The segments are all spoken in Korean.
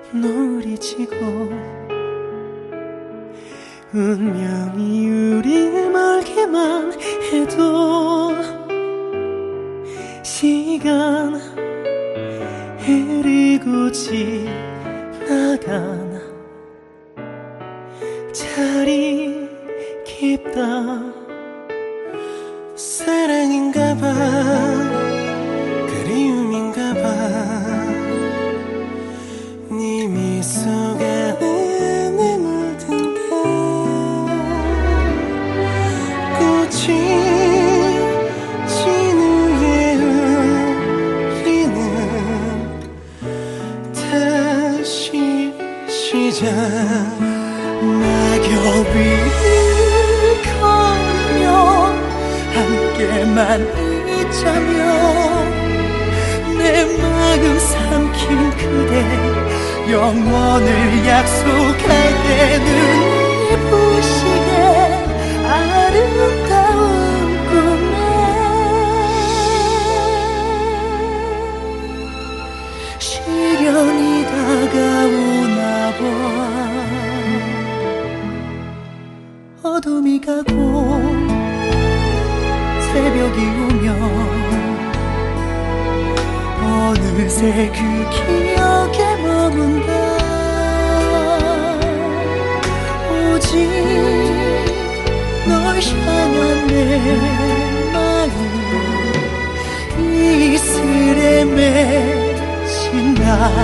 노을이 지고 운명이 우릴 멀게만 해도 시간 흐르고 지나간 자리 깊다. 사랑인가봐, 그리움인가봐. 네 미소가 내내 물든다. 꽃이 진 후에 우리는 다시 시작. 낙엽이 걸으며 함께만 있자며 내 마음 삼킨 그대 영원을 약속할 때는 예쁘시게 아름다운 꿈에 시련이 다가오나 봐. 어둠이 가고 새벽이 오면 어느새 그 기억에 머문다. 오직 널 향한 내 마음 이슬에 맺힌다.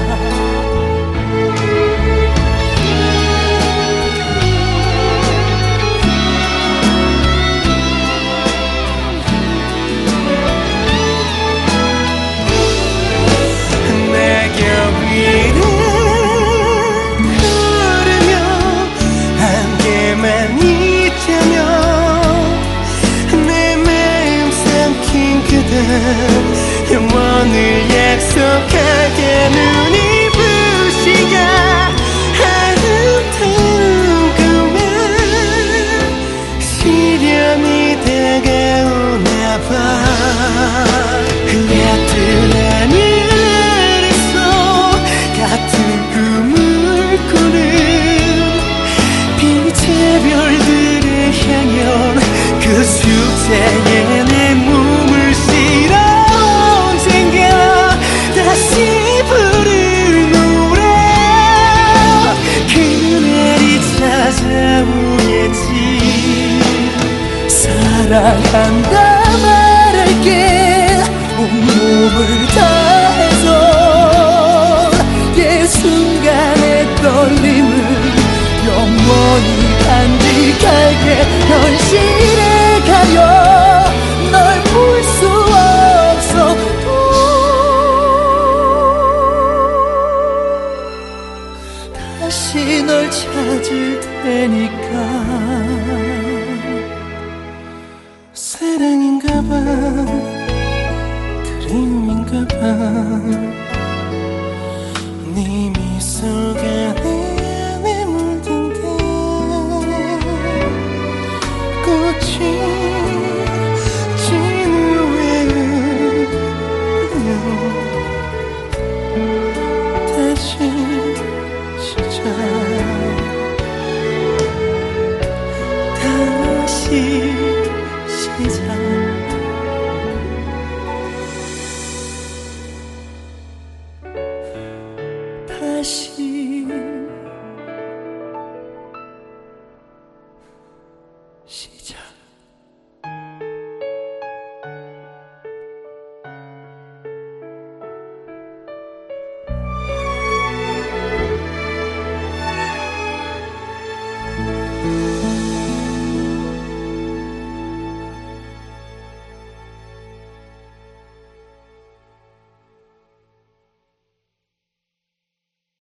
영원을 약속하게 눈이 부시가 아름다운 꿈에 시련이 다가오나 봐. 같은 하늘 속 같은 꿈을 꾸는 빛의 별들을 향연 그 숙제에 내 몸을 실어 언젠가 다시 부를 노래. 그날이 찾아오겠지. 사랑한다 말할게 온몸을 다해서 예 순간의 떨림을 영원히 간직할게. 현실에 가려 널 볼 수 없어도 다시 널 찾을 테니까. 사랑인가봐, 그림인가봐. 네 미소가 내내 물든다. 꽃이 진 후에 다시 시작. 다시 시작. 다시